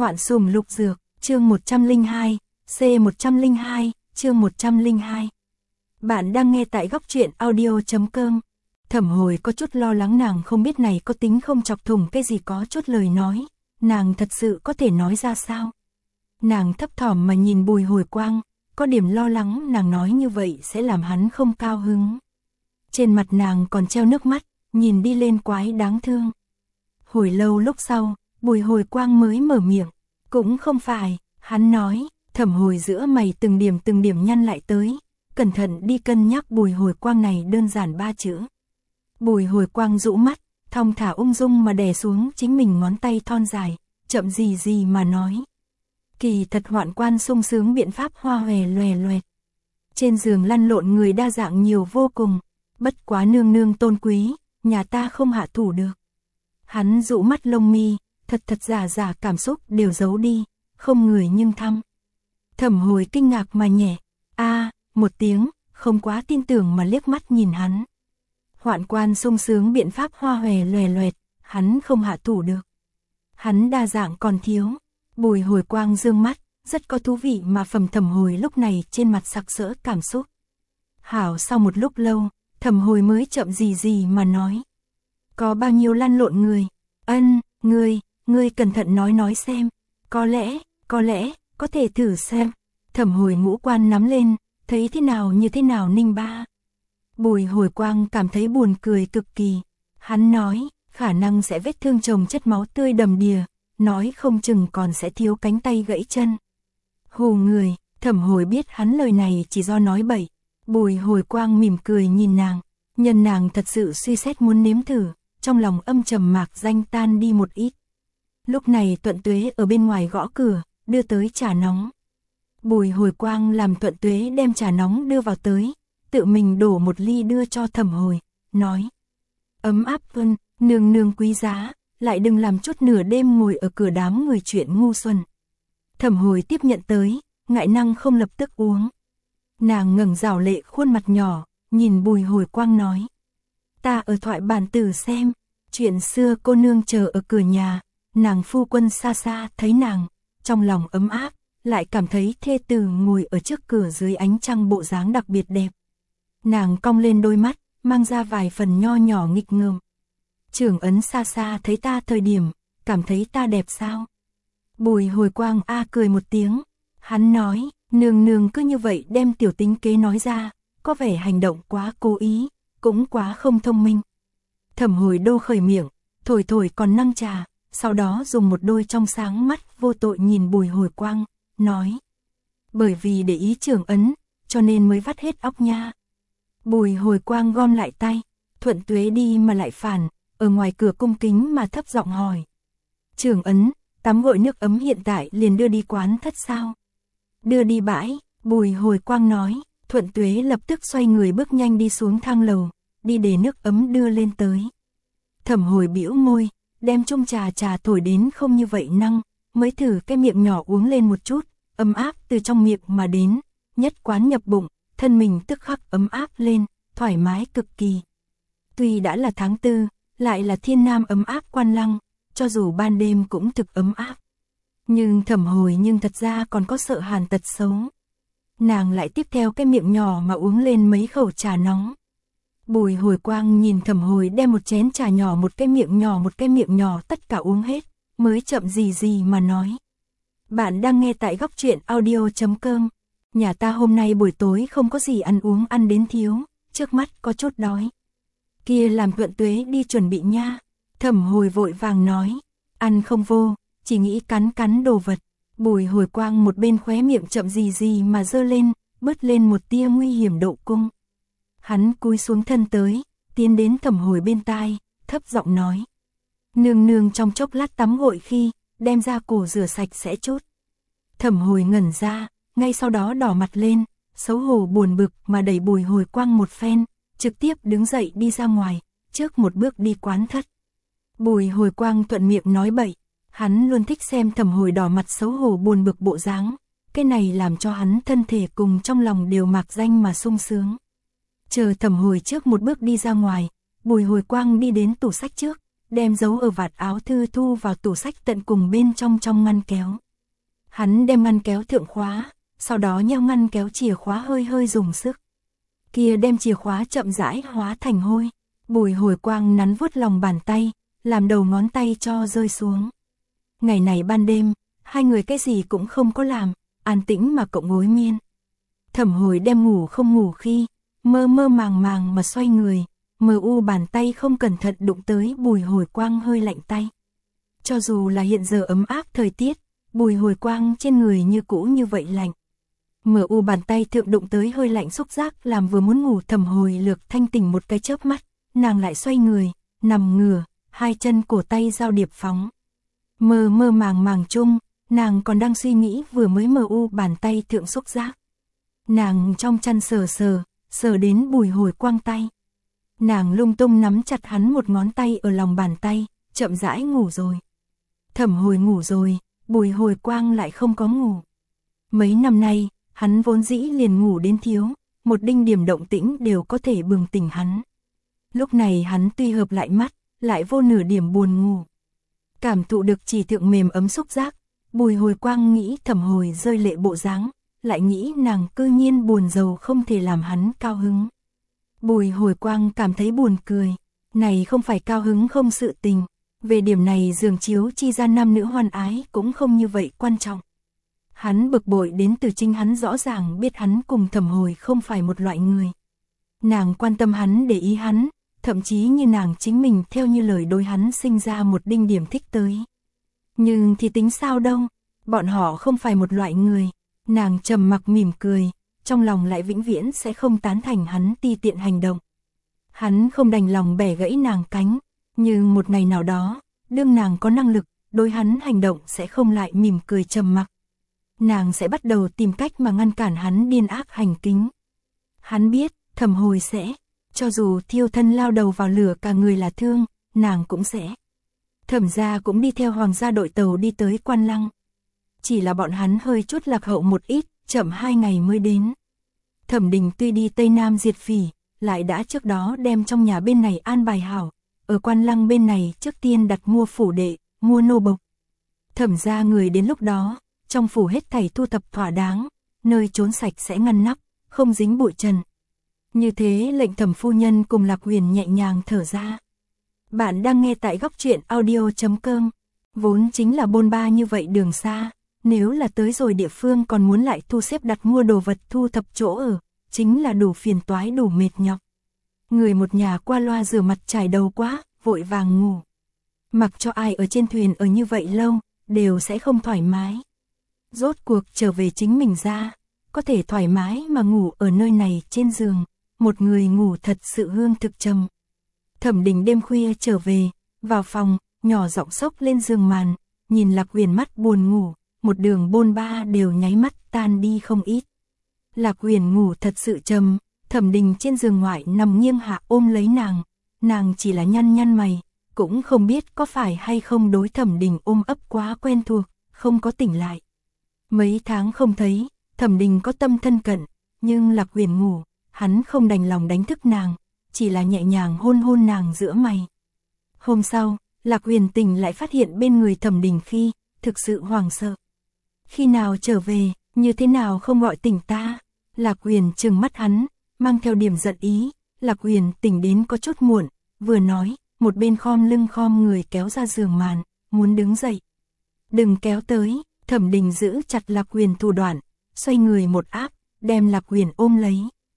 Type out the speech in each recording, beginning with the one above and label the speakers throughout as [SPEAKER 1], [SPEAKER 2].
[SPEAKER 1] Hoạn sủng lục dược, chương 102, C102, chương 102. Bạn đang nghe tại góc truyện audio.com. Thẩm Hồi có chút lo lắng nàng không biết này có tính không chọc thủng cái gì, có chút lời nói, nàng thật sự có thể nói ra sao? Nàng thấp thỏm mà nhìn Bùi Hồi Quang, có điểm lo lắng nàng nói như vậy sẽ làm hắn không cao hứng. Trên mặt nàng còn treo nước mắt, nhìn đi lên quái đáng thương. Hồi lâu lúc sau, Bùi Hồi Quang mới mở miệng, cũng không phải, hắn nói. Thẩm Hồi giữa mày từng điểm nhăn lại tới, cẩn thận đi cân nhắc Bùi Hồi Quang này đơn giản 3 chữ. Bùi Hồi Quang rũ mắt, thong thả ung dung mà đè xuống chính mình ngón tay thon dài, chậm gì mà nói. Kỳ thật Hoạn quan sung sướng biện pháp hoa hòe loè loẹt. Trên giường lăn lộn người đa dạng nhiều vô cùng, bất quá nương nương tôn quý, nhà ta không hạ thủ được. Hắn rũ mắt lông mi, thật giả cảm xúc đều giấu đi, không người nhưng thăm. Thẩm Hồi kinh ngạc mà nhẹ, một tiếng, không quá tin tưởng mà liếc mắt nhìn hắn. Hoạn quan sung sướng biện pháp hoa hòe loè loẹt, hắn không hạ thủ được. Hắn đa dạng còn thiếu. Bùi Hồi Quang dương mắt, rất có thú vị mà Thẩm Hồi lúc này trên mặt sặc sỡ cảm xúc. Hảo, sau một lúc lâu, Thẩm Hồi mới chậm gì mà nói. Có bao nhiêu lăn lộn người? Ngươi cẩn thận nói xem. Có lẽ, có thể thử xem. Thẩm Hồi ngũ quan nắm lên, thấy thế nào như thế nào ninh ba. Bùi Hồi Quang cảm thấy buồn cười cực kỳ. Hắn nói, khả năng sẽ vết thương chồng chất máu tươi đầm đìa, nói không chừng còn sẽ thiếu cánh tay gãy chân. Hù người, Thẩm Hồi biết hắn lời này chỉ do nói bậy. Bùi Hồi Quang mỉm cười nhìn nàng, nhân nàng thật sự suy xét muốn nếm thử, trong lòng âm trầm mạc danh tan đi một ít. Lúc này Thuận Tuế ở bên ngoài gõ cửa, đưa tới trà nóng. Bùi Hồi Quang làm Thuận Tuế đem trà nóng đưa vào tới, tự mình đổ một ly đưa cho Thẩm Hồi, nói. Ấm áp vân, nương quý giá, lại đừng làm chút nửa đêm ngồi ở cửa đám người chuyện ngu xuẩn. Thẩm Hồi tiếp nhận tới, ngại năng không lập tức uống. Nàng ngẩng rảo lệ khuôn mặt nhỏ, nhìn Bùi Hồi Quang nói. Ta ở thoại bản tử xem, chuyện xưa cô nương chờ ở cửa nhà, nàng phu quân xa xa thấy nàng, trong lòng ấm áp, lại cảm thấy thê tử ngồi ở trước cửa dưới ánh trăng bộ dáng đặc biệt đẹp. Nàng cong lên đôi mắt, mang ra vài phần nho nhỏ nghịch ngợm. Trưởng ấn xa xa thấy ta thời điểm, cảm thấy ta đẹp sao? Bùi Hồi Quang cười một tiếng, hắn nói, nương cứ như vậy đem tiểu tính kế nói ra, có vẻ hành động quá cố ý, cũng quá không thông minh. Thẩm Hồi đô khởi miệng, thổi còn năng trà, sau đó dùng một đôi trong sáng mắt vô tội nhìn Bùi Hồi Quang, nói. Bởi vì để ý trưởng ấn, cho nên mới vắt hết óc nha. Bùi Hồi Quang gom lại tay, Thuận Tuế đi mà lại phản, ở ngoài cửa cung kính mà thấp giọng hỏi. Trưởng ấn, tắm gội nước ấm hiện tại liền đưa đi quán thất sao? Đưa đi bãi, Bùi Hồi Quang nói. Thuận Tuế lập tức xoay người bước nhanh đi xuống thang lầu, đi để nước ấm đưa lên tới. Thẩm Hồi bĩu môi, đem chung trà thổi đến không như vậy năng, mới thử cái miệng nhỏ uống lên một chút, ấm áp từ trong miệng mà đến, nhất quán nhập bụng, thân mình tức khắc ấm áp lên, thoải mái cực kỳ. Tuy đã là tháng 4, lại là thiên nam ấm áp quan lăng, cho dù ban đêm cũng thực ấm áp. Nhưng Thẩm Hồi thật ra còn có sợ hàn tật xấu. Nàng lại tiếp theo cái miệng nhỏ mà uống lên mấy khẩu trà nóng. Bùi Hồi Quang nhìn Thẩm Hồi đem một chén trà nhỏ một cái miệng nhỏ tất cả uống hết, mới chậm gì mà nói. Bạn đang nghe tại góc truyện audio.com. Nhà ta hôm nay buổi tối không có gì ăn uống, ăn đến thiếu, trước mắt có chút đói. Kia làm Thuận Tuế đi chuẩn bị nha. Thẩm Hồi vội vàng nói, ăn không vô, chỉ nghĩ cắn đồ vật. Bùi Hồi Quang một bên khóe miệng chậm gì mà giơ lên, bớt lên một tia nguy hiểm độ cung. Hắn cúi xuống thân tới, tiến đến Thẩm Hồi bên tai, thấp giọng nói. Nương trong chốc lát tắm gội khi, đem ra cổ rửa sạch sẽ chút. Thẩm Hồi ngẩn ra, ngay sau đó đỏ mặt lên, xấu hổ buồn bực mà đẩy Bùi Hồi Quang một phen, trực tiếp đứng dậy đi ra ngoài, trước một bước đi quán thất. Bùi Hồi Quang thuận miệng nói bậy. Hắn luôn thích xem Thẩm Hồi đỏ mặt xấu hổ buồn bực bộ dáng, cái này làm cho hắn thân thể cùng trong lòng đều mạc danh mà sung sướng. Chờ Thẩm Hồi trước một bước đi ra ngoài, Bùi Hồi Quang đi đến tủ sách trước, đem giấu ở vạt áo thư thu vào tủ sách tận cùng bên trong ngăn kéo. Hắn đem ngăn kéo thượng khóa, sau đó nheo ngăn kéo chìa khóa hơi hơi dùng sức. Kia đem chìa khóa chậm rãi hóa thành hôi. Bùi Hồi Quang nắn vuốt lòng bàn tay, làm đầu ngón tay cho rơi xuống. Ngày này ban đêm, hai người cái gì cũng không có làm, an tĩnh mà cộng gối miên. Thẩm Hồi đem ngủ không ngủ khi, mơ mơ màng màng mà xoay người, mờ u bàn tay không cẩn thận đụng tới Bùi Hồi Quang hơi lạnh tay. Cho dù là hiện giờ ấm áp thời tiết, Bùi Hồi Quang trên người như cũ như vậy lạnh. Mờ u bàn tay thượng đụng tới hơi lạnh xúc giác làm vừa muốn ngủ Thẩm Hồi lược thanh tỉnh một cái chớp mắt, nàng lại xoay người, nằm ngửa, hai chân cổ tay giao điệp phóng. Mơ mơ màng màng chung, nàng còn đang suy nghĩ vừa mới mờ u bàn tay thượng xúc giác. Nàng trong chăn sờ đến Bùi Hồi Quang tay. Nàng lung tung nắm chặt hắn một ngón tay ở lòng bàn tay, chậm rãi ngủ rồi. Thẩm Hồi ngủ rồi, Bùi Hồi Quang lại không có ngủ. Mấy năm nay, hắn vốn dĩ liền ngủ đến thiếu, một đinh điểm động tĩnh đều có thể bừng tỉnh hắn. Lúc này hắn tuy hợp lại mắt, lại vô nửa điểm buồn ngủ. Cảm thụ được chỉ thượng mềm ấm xúc giác, Bùi Hồi Quang nghĩ Thẩm Hồi rơi lệ bộ dáng, lại nghĩ nàng cư nhiên buồn rầu không thể làm hắn cao hứng. Bùi Hồi Quang cảm thấy buồn cười, này không phải cao hứng không sự tình, về điểm này giường chiếu chi ra nam nữ hoan ái cũng không như vậy quan trọng. Hắn bực bội đến từ chính hắn rõ ràng biết hắn cùng Thẩm Hồi không phải một loại người. Nàng quan tâm hắn để ý hắn, thậm chí như nàng chính mình theo như lời đối hắn sinh ra một đinh điểm thích tới. Nhưng thì tính sao đâu, bọn họ không phải một loại người, nàng trầm mặc mỉm cười, trong lòng lại vĩnh viễn sẽ không tán thành hắn ti tiện hành động. Hắn không đành lòng bẻ gãy nàng cánh, nhưng một ngày nào đó, đương nàng có năng lực, đối hắn hành động sẽ không lại mỉm cười trầm mặc. Nàng sẽ bắt đầu tìm cách mà ngăn cản hắn điên ác hành kính. Hắn biết, Thẩm Hồi sẽ, cho dù thiêu thân lao đầu vào lửa cả người là thương, nàng cũng sẽ. Thẩm gia cũng đi theo hoàng gia đội tàu đi tới Quan Lăng. Chỉ là bọn hắn hơi chút lạc hậu một ít, chậm 2 ngày mới đến. Thẩm Đình tuy đi Tây Nam diệt phỉ, lại đã trước đó đem trong nhà bên này an bài hảo, ở Quan Lăng bên này trước tiên đặt mua phủ đệ, mua nô bộc. Thẩm gia người đến lúc đó, trong phủ hết thảy thu thập thỏa đáng, nơi trốn sạch sẽ ngăn nắp, không dính bụi trần. Như thế lệnh Thẩm phu nhân cùng Lạc Huyền nhẹ nhàng thở ra. Bạn đang nghe tại góc truyện audio.com, vốn chính là bôn ba như vậy đường xa, nếu là tới rồi địa phương còn muốn lại thu xếp đặt mua đồ vật thu thập chỗ ở, chính là đủ phiền toái đủ mệt nhọc. Người một nhà qua loa rửa mặt chải đầu quá, vội vàng ngủ. Mặc cho ai ở trên thuyền ở như vậy lâu, đều sẽ không thoải mái. Rốt cuộc trở về chính mình ra, có thể thoải mái mà ngủ ở nơi này trên giường, một người ngủ thật sự hương thực trầm. Thẩm Đình đêm khuya trở về, vào phòng, nhỏ giọng xốc lên giường màn, nhìn Lạc Huyền mắt buồn ngủ, một đường bôn ba đều nháy mắt tan đi không ít. Lạc Huyền ngủ thật sự trầm, Thẩm Đình trên giường ngoại nằm nghiêng hạ ôm lấy nàng chỉ là nhăn nhăn mày, cũng không biết có phải hay không đối Thẩm Đình ôm ấp quá quen thuộc, không có tỉnh lại. Mấy tháng không thấy, Thẩm Đình có tâm thân cận, nhưng Lạc Huyền ngủ, hắn không đành lòng đánh thức nàng, chỉ là nhẹ nhàng hôn nàng giữa mày. Hôm sau, Lạc Huyền tỉnh lại phát hiện bên người Thẩm Đình khi, thực sự hoảng sợ. Khi nào trở về, như thế nào không gọi tỉnh ta? Lạc Huyền trừng mắt hắn, mang theo điểm giận ý. Lạc Huyền tỉnh đến có chút muộn, vừa nói, một bên khom lưng khom người kéo ra giường màn, muốn đứng dậy. Đừng kéo tới, Thẩm Đình giữ chặt Lạc Huyền thủ đoạn, xoay người một áp, đem Lạc Huyền ôm lấy.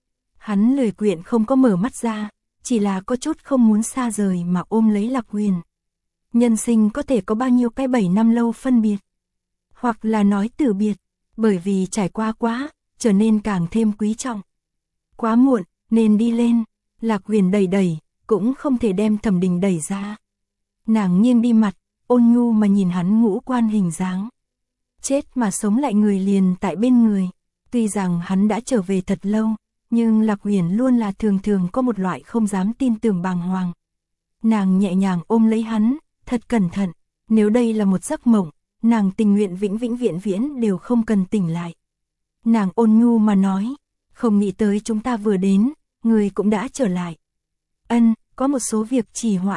[SPEAKER 1] Hắn lười quyện không có mở mắt ra, chỉ là có chút không muốn xa rời mà ôm lấy Lạc Huyền. Nhân sinh có thể có bao nhiêu cái 7 năm lâu phân biệt, hoặc là nói từ biệt, bởi vì trải qua quá, trở nên càng thêm quý trọng. Quá muộn, nên đi lên, Lạc Huyền đẩy, cũng không thể đem Thẩm Đình đẩy ra. Nàng nghiêng đi mặt, ôn nhu mà nhìn hắn ngũ quan hình dáng. Chết mà sống lại người liền tại bên người, tuy rằng hắn đã trở về thật lâu, nhưng Lạc Huyền luôn là thường có một loại không dám tin tưởng bàng hoàng. Nàng nhẹ nhàng ôm lấy hắn, thật cẩn thận, nếu đây là một giấc mộng, nàng tình nguyện vĩnh viễn đều không cần tỉnh lại. Nàng ôn nhu mà nói, không nghĩ tới chúng ta vừa đến, người cũng đã trở lại. Ân, có một số việc trì hoãn,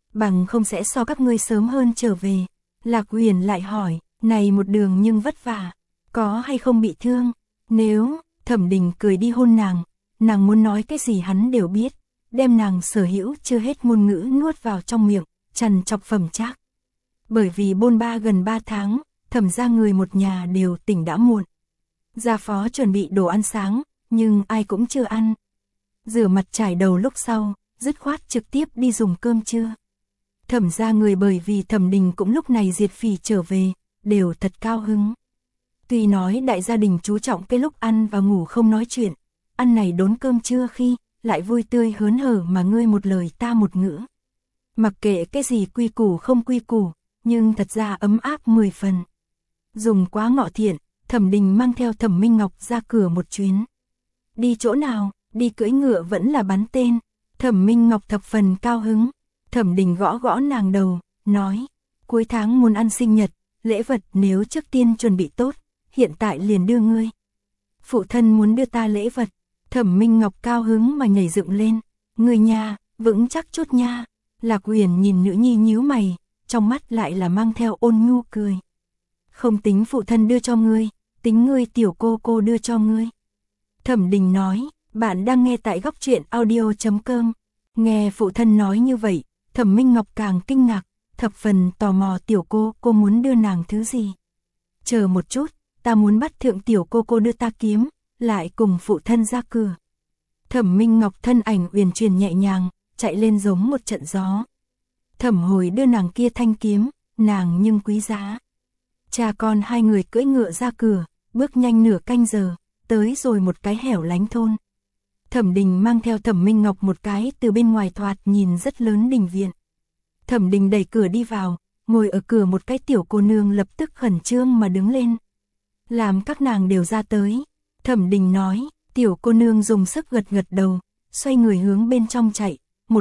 [SPEAKER 1] bằng không sẽ so các ngươi sớm hơn trở về. Lạc Huyền lại hỏi, này một đường nhưng vất vả, có hay không bị thương? Nếu, Thẩm Đình cười đi hôn nàng muốn nói cái gì hắn đều biết, đem nàng sở hữu chưa hết ngôn ngữ nuốt vào trong miệng, trằn trọc phẩm trác. Bởi vì bôn ba gần 3 tháng, Thẩm gia người một nhà đều tỉnh đã muộn. Gia phó chuẩn bị đồ ăn sáng, nhưng ai cũng chưa ăn. Rửa mặt trải đầu lúc sau, dứt khoát trực tiếp đi dùng cơm trưa. Thẩm gia người bởi vì Thẩm Đình cũng lúc này diệt phỉ trở về, đều thật cao hứng. Tuy nói đại gia đình chú trọng cái lúc ăn và ngủ không nói chuyện, ăn này đốn cơm trưa khi, lại vui tươi hớn hở mà ngươi một lời ta một ngữ. Mặc kệ cái gì quy củ không quy củ, nhưng thật ra ấm áp 10 phần. Dùng quá ngọ thiện, Thẩm Đình mang theo Thẩm Minh Ngọc ra cửa một chuyến. Đi chỗ nào, đi cưỡi ngựa vẫn là bắn tên. Thẩm Minh Ngọc thập phần cao hứng. Thẩm Đình gõ gõ nàng đầu, nói, cuối tháng muốn ăn sinh nhật, lễ vật nếu trước tiên chuẩn bị tốt, hiện tại liền đưa ngươi. Phụ thân muốn đưa ta lễ vật. Thẩm Minh Ngọc cao hứng mà nhảy dựng lên, người nhà, vững chắc chút nha. Lạc Huyền nhìn nữ nhi nhíu mày, trong mắt lại là mang theo ôn nhu cười. Không tính phụ thân đưa cho ngươi, tính ngươi tiểu cô đưa cho ngươi. Thẩm Đình nói, bạn đang nghe tại góc truyện audio.com. Nghe phụ thân nói như vậy, Thẩm Minh Ngọc càng kinh ngạc, thập phần tò mò tiểu cô muốn đưa nàng thứ gì. Chờ một chút, ta muốn bắt thượng tiểu cô đưa ta kiếm, lại cùng phụ thân ra cửa. Thẩm Minh Ngọc thân ảnh uyển chuyển nhẹ nhàng, chạy lên giống một trận gió. Thẩm Hồi đưa nàng kia thanh kiếm, nàng nhưng quý giá. Cha con hai người cưỡi ngựa ra cửa, bước nhanh nửa canh giờ, tới rồi một cái hẻo lánh thôn. Thẩm Đình mang theo Thẩm Minh Ngọc một cái từ bên ngoài thoạt nhìn rất lớn đình viện. Thẩm Đình đẩy cửa đi vào, ngồi ở cửa một cái tiểu cô nương lập tức khẩn trương mà đứng lên. Làm các nàng đều ra tới. Thẩm Đình nói, tiểu cô nương dùng sức gật gật đầu, xoay người hướng bên trong chạy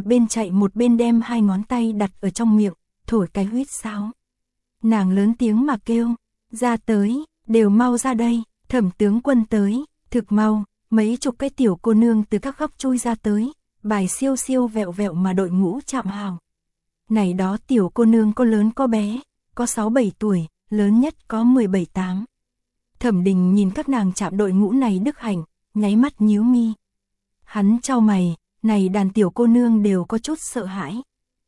[SPEAKER 1] một bên đem hai ngón tay đặt ở trong miệng, thổi cái huýt sáo. Nàng lớn tiếng mà kêu, ra tới, đều mau ra đây, Thẩm tướng quân tới, thực mau, mấy chục cái tiểu cô nương từ các góc chui ra tới, bài siêu siêu vẹo vẹo mà đội ngũ chạm hào. Này đó tiểu cô nương có lớn có bé, có 6-7 tuổi, lớn nhất có 17-8. Thẩm Đình nhìn các nàng chạm đội ngũ này đức hạnh, nháy mắt nhíu mi. Hắn chau mày, này đàn tiểu cô nương đều có chút sợ hãi.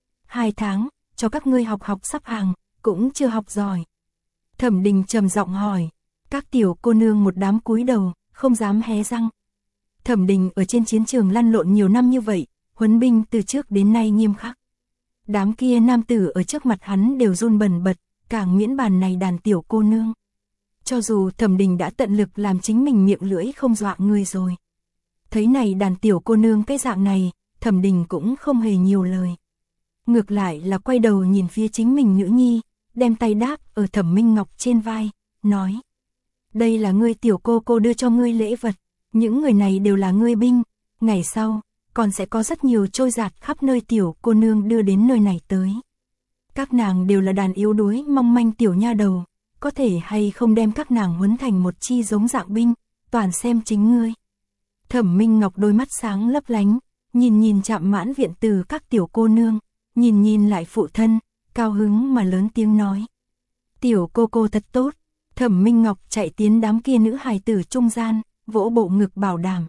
[SPEAKER 1] 2 tháng, cho các ngươi học sắp hàng, cũng chưa học giỏi. Thẩm Đình trầm giọng hỏi, các tiểu cô nương một đám cúi đầu, không dám hé răng. Thẩm Đình ở trên chiến trường lăn lộn nhiều năm như vậy, huấn binh từ trước đến nay nghiêm khắc. Đám kia nam tử ở trước mặt hắn đều run bần bật, càng miễn bàn này đàn tiểu cô nương. Cho dù Thẩm Đình đã tận lực làm chính mình miệng lưỡi không dọa người rồi. Thấy này đàn tiểu cô nương cái dạng này, Thẩm Đình cũng không hề nhiều lời. Ngược lại là quay đầu nhìn phía chính mình nữ nhi, đem tay đáp ở Thẩm Minh Ngọc trên vai, nói. Đây là ngươi tiểu cô đưa cho ngươi lễ vật, những người này đều là ngươi binh, ngày sau, còn sẽ có rất nhiều trôi giạt khắp nơi tiểu cô nương đưa đến nơi này tới. Các nàng đều là đàn yếu đuối mong manh tiểu nha đầu, có thể hay không đem các nàng huấn thành một chi giống dạng binh, toàn xem chính ngươi. Thẩm Minh Ngọc đôi mắt sáng lấp lánh, nhìn chạm mãn viện từ các tiểu cô nương, nhìn lại phụ thân, cao hứng mà lớn tiếng nói. Tiểu cô thật tốt. Thẩm Minh Ngọc chạy tiến đám kia nữ hài tử trung gian, vỗ bộ ngực bảo đảm.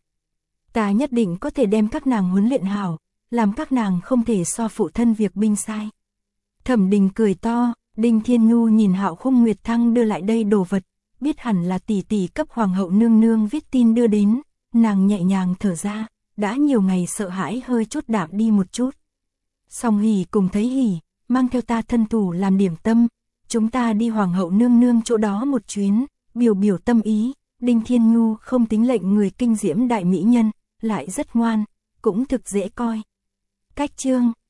[SPEAKER 1] Ta nhất định có thể đem các nàng huấn luyện hảo, làm các nàng không thể so phụ thân việc binh sai. Thẩm Đình cười to, Đinh Thiên Nhu nhìn Hạo Khung Nguyệt Thăng đưa lại đây đồ vật, biết hẳn là tỷ tỷ cấp hoàng hậu nương nương viết tin đưa đến, nàng nhẹ nhàng thở ra, đã nhiều ngày sợ hãi hơi chút đạm đi một chút. Song Hỉ cùng thấy Hỉ, mang theo ta thân thủ làm điểm tâm, chúng ta đi hoàng hậu nương nương chỗ đó một chuyến, biểu tâm ý. Đinh Thiên Nhu không tính lệnh người kinh diễm đại mỹ nhân, lại rất ngoan, cũng thực dễ coi. Cách chương